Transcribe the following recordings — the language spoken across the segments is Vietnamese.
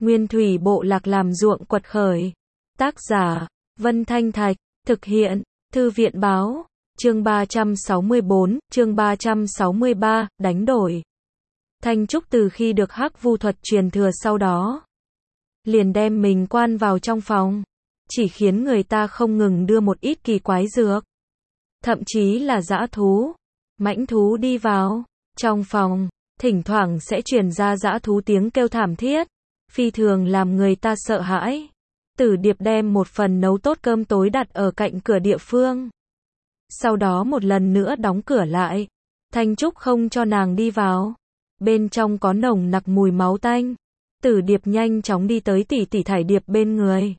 Nguyên thủy bộ lạc làm ruộng quật khởi. Tác giả, Vân Thanh Thạch, thực hiện, Thư viện báo, chương 364, chương 363, đánh đổi. Thanh Trúc từ khi được Hắc Vu thuật truyền thừa sau đó, liền đem mình quan vào trong phòng, chỉ khiến người ta không ngừng đưa một ít kỳ quái dược, thậm chí là dã thú, mãnh thú đi vào trong phòng, thỉnh thoảng sẽ truyền ra dã thú tiếng kêu thảm thiết, phi thường làm người ta sợ hãi. Tử Điệp đem một phần nấu tốt cơm tối đặt ở cạnh cửa địa phương, sau đó một lần nữa đóng cửa lại. Thanh Trúc không cho nàng đi vào, bên trong có nồng nặc mùi máu tanh. Tử Điệp nhanh chóng đi tới tỷ tỷ Thải Điệp bên người,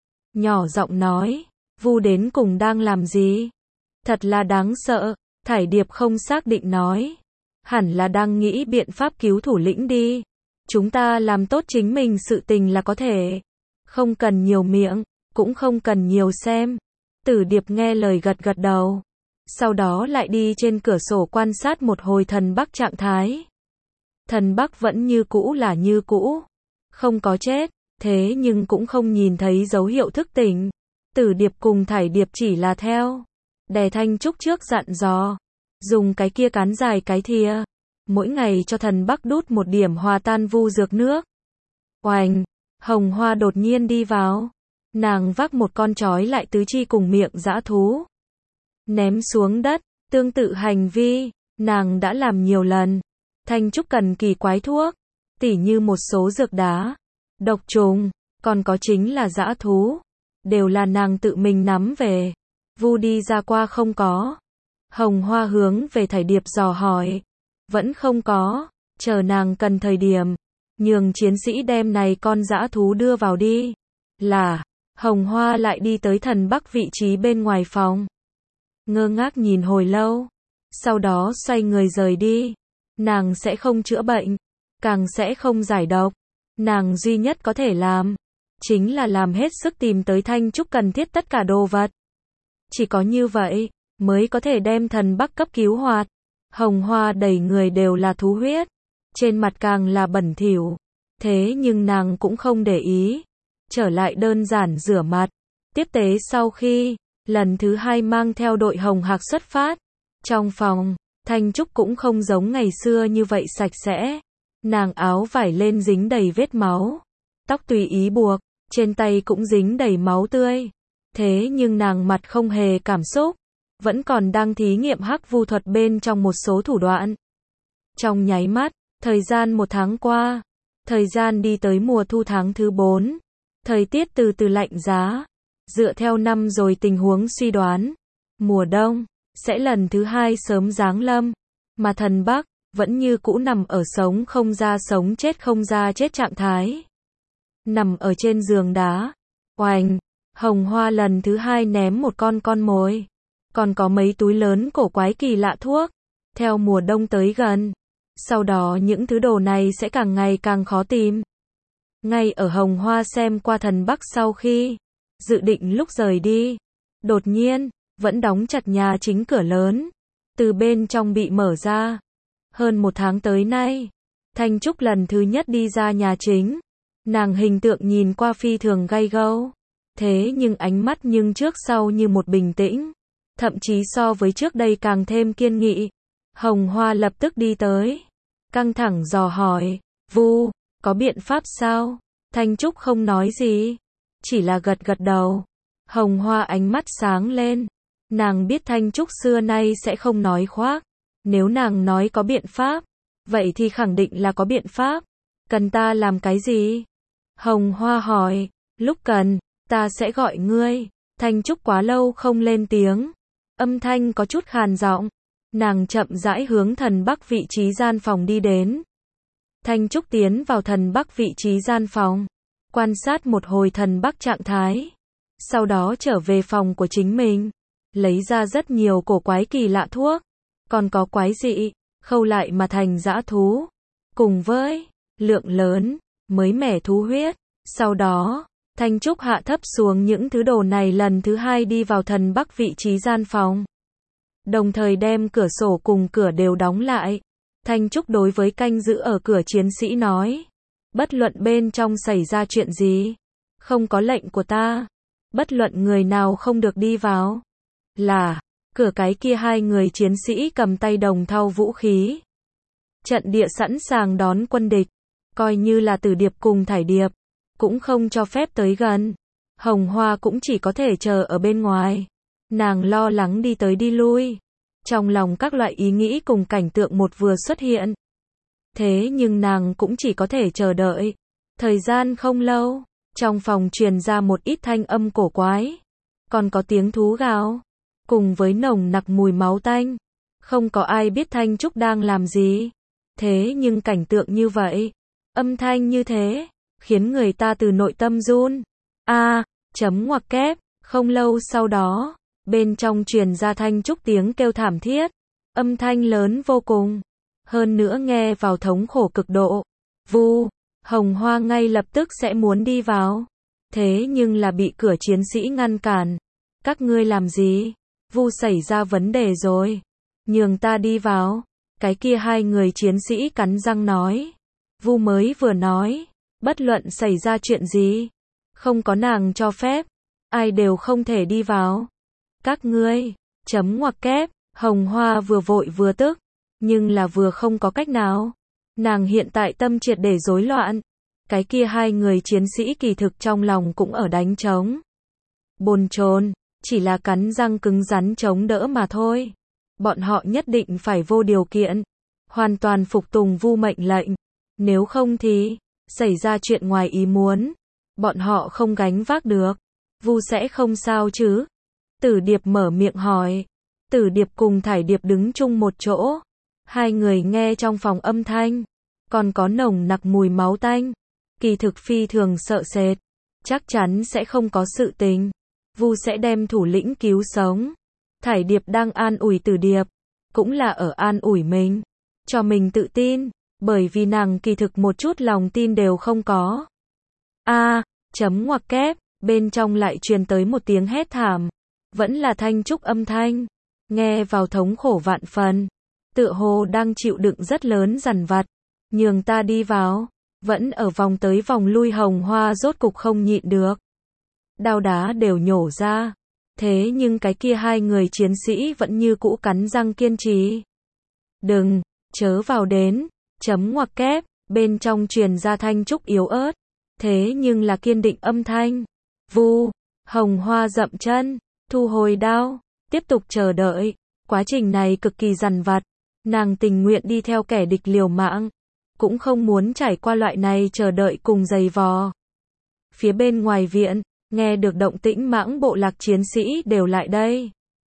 nhỏ giọng nói, Vu đến cùng đang làm gì? Thật là đáng sợ. Thải Điệp không xác định nói, hẳn là đang nghĩ biện pháp cứu thủ lĩnh đi. Chúng ta làm tốt chính mình sự tình là có thể, không cần nhiều miệng, cũng không cần nhiều xem. Tử Điệp nghe lời gật gật đầu, sau đó lại đi trên cửa sổ quan sát một hồi thần Bắc trạng thái. Thần Bắc vẫn như cũ là như cũ, không có chết, thế nhưng cũng không nhìn thấy dấu hiệu thức tỉnh. Tử Điệp cùng Thải Điệp chỉ là theo đè Thanh Trúc trước dặn dò, dùng cái kia cán dài cái thìa, mỗi ngày cho thần Bắc đút một điểm hòa tan vu dược nước. Oành, Hồng Hoa đột nhiên đi vào, nàng vác một con trói lại tứ chi cùng miệng dã thú, ném xuống đất. Tương tự hành vi, nàng đã làm nhiều lần. Thanh Trúc cần kỳ quái thuốc, tỉ như một số dược đá, độc trùng, còn có chính là dã thú, đều là nàng tự mình nắm về. Vu đi ra qua không có. Hồng Hoa hướng về Thải Điệp dò hỏi, vẫn không có, chờ nàng cần thời điểm, nhường chiến sĩ đem này con dã thú đưa vào đi. Là, Hồng Hoa lại đi tới thần Bắc vị trí bên ngoài phòng, ngơ ngác nhìn hồi lâu, sau đó xoay người rời đi. Nàng sẽ không chữa bệnh, càng sẽ không giải độc. Nàng duy nhất có thể làm, chính là làm hết sức tìm tới Thanh Trúc cần thiết tất cả đồ vật. Chỉ có như vậy, mới có thể đem thần Bắc cấp cứu hoạt. Hồng Hoa đầy người đều là thú huyết, trên mặt càng là bẩn thỉu. Thế nhưng nàng cũng không để ý, trở lại đơn giản rửa mặt, tiếp tế sau khi, lần thứ hai mang theo đội Hồng Hạc xuất phát. Trong phòng, Thanh Trúc cũng không giống ngày xưa như vậy sạch sẽ. Nàng áo vải lên dính đầy vết máu, tóc tùy ý buộc, trên tay cũng dính đầy máu tươi. Thế nhưng nàng mặt không hề cảm xúc, vẫn còn đang thí nghiệm Hắc Vu thuật bên trong một số thủ đoạn. Trong nháy mắt, thời gian một tháng qua, thời gian đi tới mùa thu tháng thứ 4. Thời tiết từ từ lạnh giá. Dựa theo năm rồi tình huống suy đoán, mùa đông sẽ lần thứ 2 sớm giáng lâm, mà thần Bắc vẫn như cũ nằm ở sống không ra sống chết không ra chết trạng thái. Nằm ở trên giường đá. Oành, Hồng Hoa lần thứ 2 ném một con mồi, còn có mấy túi lớn cổ quái kỳ lạ thuốc. Theo mùa đông tới gần, sau đó những thứ đồ này sẽ càng ngày càng khó tìm. Ngay ở Hồng Hoa xem qua thần Bắc sau khi dự định lúc rời đi, đột nhiên, vẫn đóng chặt nhà chính cửa lớn, từ bên trong bị mở ra. Hơn một tháng tới nay, Thanh Trúc lần thứ nhất đi ra nhà chính. Nàng hình tượng nhìn qua phi thường gay gâu, thế nhưng ánh mắt nhưng trước sau như một bình tĩnh, thậm chí so với trước đây càng thêm kiên nghị. Hồng Hoa lập tức đi tới, căng thẳng dò hỏi, Vu, có biện pháp sao? Thanh Trúc không nói gì, chỉ là gật gật đầu. Hồng Hoa ánh mắt sáng lên, nàng biết Thanh Trúc xưa nay sẽ không nói khoác. Nếu nàng nói có biện pháp, vậy thì khẳng định là có biện pháp. Cần ta làm cái gì? Hồng Hoa hỏi, lúc cần, ta sẽ gọi ngươi. Thanh Trúc quá lâu không lên tiếng, âm thanh có chút khàn giọng. Nàng chậm rãi hướng thần Bắc vị trí gian phòng đi đến. Thanh Trúc tiến vào thần Bắc vị trí gian phòng, quan sát một hồi thần Bắc trạng thái, sau đó trở về phòng của chính mình, lấy ra rất nhiều cổ quái kỳ lạ thuốc, còn có quái dị, khâu lại mà thành dã thú, cùng với lượng lớn mới mẻ thú huyết. Sau đó, Thanh Trúc hạ thấp xuống những thứ đồ này lần thứ 2 đi vào thần Bắc vị trí gian phòng, đồng thời đem cửa sổ cùng cửa đều đóng lại. Thanh Trúc đối với canh giữ ở cửa chiến sĩ nói, Bất luận bên trong xảy ra chuyện gì, không có lệnh của ta, bất luận người nào không được đi vào. Là, cửa cái kia hai người chiến sĩ cầm tay đồng thau vũ khí. Trận địa sẵn sàng đón quân địch, coi như là Tử Điệp cùng Thải Điệp, cũng không cho phép tới gần. Hồng Hoa cũng chỉ có thể chờ ở bên ngoài. Nàng lo lắng đi tới đi lui. Trong lòng các loại ý nghĩ cùng cảnh tượng một vừa xuất hiện. Thế nhưng nàng cũng chỉ có thể chờ đợi. Thời gian không lâu, trong phòng truyền ra một ít thanh âm cổ quái. Còn có tiếng thú gào, cùng với nồng nặc mùi máu tanh. Không có ai biết Thanh Trúc đang làm gì. Thế nhưng cảnh tượng như vậy, âm thanh như thế, khiến người ta từ nội tâm run. Chấm ngoặc kép, không lâu sau đó, bên trong truyền ra Thanh Trúc tiếng kêu thảm thiết, âm thanh lớn vô cùng, hơn nữa nghe vào thống khổ cực độ. Vu, Hồng Hoa ngay lập tức sẽ muốn đi vào, thế nhưng là bị cửa chiến sĩ ngăn cản. Các ngươi làm gì? Vu xảy ra vấn đề rồi, nhường ta đi vào. Cái kia hai người chiến sĩ cắn răng nói. Vu mới vừa nói, bất luận xảy ra chuyện gì, không có nàng cho phép, ai đều không thể đi vào. Các ngươi, chấm ngoặc kép, Hồng Hoa vừa vội vừa tức, nhưng là vừa không có cách nào. Nàng hiện tại tâm triệt để rối loạn. Cái kia hai người chiến sĩ kỳ thực trong lòng cũng ở đánh trống. Bồn chồn, chỉ là cắn răng cứng rắn chống đỡ mà thôi. Bọn họ nhất định phải vô điều kiện, hoàn toàn phục tùng Vu mệnh lệnh. Nếu không thì, xảy ra chuyện ngoài ý muốn, bọn họ không gánh vác được. Vu sẽ không sao chứ? Tử Điệp mở miệng hỏi. Tử Điệp cùng Thải Điệp đứng chung một chỗ. Hai người nghe trong phòng âm thanh, còn có nồng nặc mùi máu tanh. Kỳ thực phi thường sợ sệt, chắc chắn sẽ không có sự tình. Vu sẽ đem thủ lĩnh cứu sống. Thải Điệp đang an ủi Tử Điệp, cũng là ở an ủi mình, cho mình tự tin, bởi vì nàng kỳ thực một chút lòng tin đều không có. Chấm ngoặc kép, bên trong lại truyền tới một tiếng hét thảm, vẫn là Thanh Trúc âm thanh, nghe vào thống khổ vạn phần, tựa hồ đang chịu đựng rất lớn dằn vặt, nhường ta đi vào. Vẫn ở vòng tới vòng lui Hồng Hoa rốt cục không nhịn được, đao đá đều nhổ ra. Thế nhưng cái kia hai người chiến sĩ vẫn như cũ cắn răng kiên trì. Đừng, chớ vào đến, chấm ngoặc kép, bên trong truyền ra Thanh Trúc yếu ớt, thế nhưng là kiên định âm thanh. Vu, Hồng Hoa dậm chân, thu hồi đao, tiếp tục chờ đợi. Quá trình này cực kỳ dằn vặt, nàng tình nguyện đi theo kẻ địch liều mạng, cũng không muốn trải qua loại này chờ đợi cùng giày vò. Phía bên ngoài viện, nghe được động tĩnh Mãng bộ lạc chiến sĩ đều lại đây.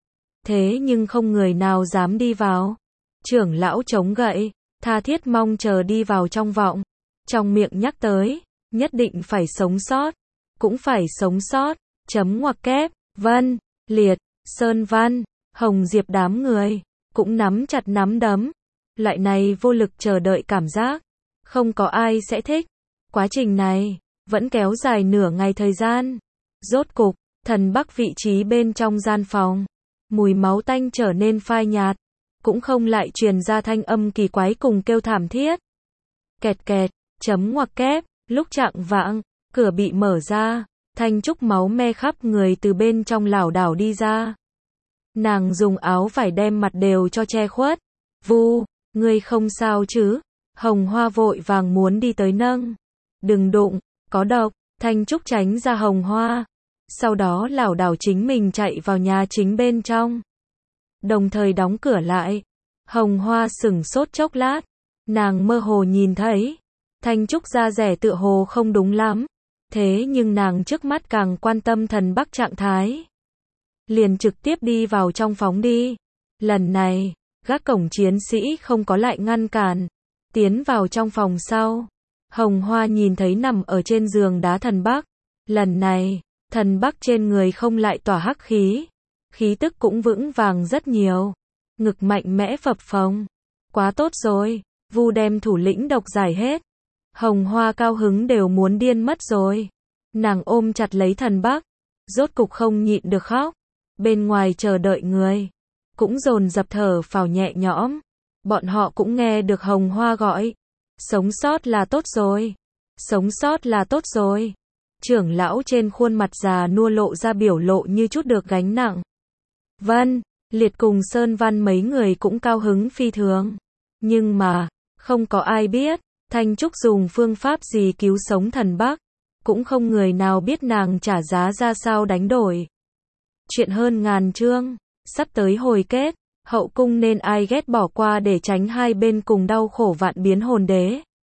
Thế nhưng không người nào dám đi vào. Trưởng lão chống gậy, tha thiết mong chờ đi vào trong vọng. Trong miệng nhắc tới, nhất định phải sống sót. Cũng phải sống sót, chấm ngoặc kép, Vân, Liệt, Sơn Văn, Hồng Diệp đám người, cũng nắm chặt nắm đấm. Loại này vô lực chờ đợi cảm giác, không có ai sẽ thích. Quá trình này, vẫn kéo dài nửa ngày thời gian. Rốt cục, thần bắc vị trí bên trong gian phòng, mùi máu tanh trở nên phai nhạt, cũng không lại truyền ra thanh âm kỳ quái cùng kêu thảm thiết. Kẹt kẹt, chấm ngoặc kép, lúc chạng vạng, cửa bị mở ra, Thanh Trúc máu me khắp người từ bên trong lảo đảo đi ra. Nàng dùng áo vải đem mặt đều cho che khuất. Vu, ngươi không sao chứ? Hồng Hoa vội vàng muốn đi tới nâng. Đừng đụng, có độc. Thanh Trúc tránh ra Hồng Hoa, sau đó lảo đảo chính mình chạy vào nhà chính bên trong, đồng thời đóng cửa lại. Hồng Hoa sửng sốt chốc lát, nàng mơ hồ nhìn thấy Thanh Trúc da rẻ tựa hồ không đúng lắm, thế nhưng nàng trước mắt càng quan tâm thần bắc trạng thái, liền trực tiếp đi vào trong phóng đi. Lần này, gác cổng chiến sĩ không có lại ngăn cản, tiến vào trong phòng sau. Hồng Hoa nhìn thấy nằm ở trên giường đá thần bắc. Lần này, thần bắc trên người không lại tỏa hắc khí. Khí tức cũng vững vàng rất nhiều. Ngực mạnh mẽ phập phồng. Quá tốt rồi, Vu đem thủ lĩnh độc giải hết. Hồng Hoa cao hứng đều muốn điên mất rồi. Nàng ôm chặt lấy thần bắc, rốt cục không nhịn được khóc. Bên ngoài chờ đợi người, cũng dồn dập thở phào nhẹ nhõm. Bọn họ cũng nghe được Hồng Hoa gọi. Sống sót là tốt rồi. Sống sót là tốt rồi. Trưởng lão trên khuôn mặt già nua lộ ra biểu lộ như chút được gánh nặng. Vân, Liệt cùng Sơn Văn mấy người cũng cao hứng phi thường. Nhưng mà, không có ai biết, Thanh Trúc dùng phương pháp gì cứu sống thần Bắc. Cũng không người nào biết nàng trả giá ra sao đánh đổi. Chuyện hơn ngàn chương, sắp tới hồi kết, hậu cung nên ai ghét bỏ qua để tránh hai bên cùng đau khổ vạn biến hồn đế.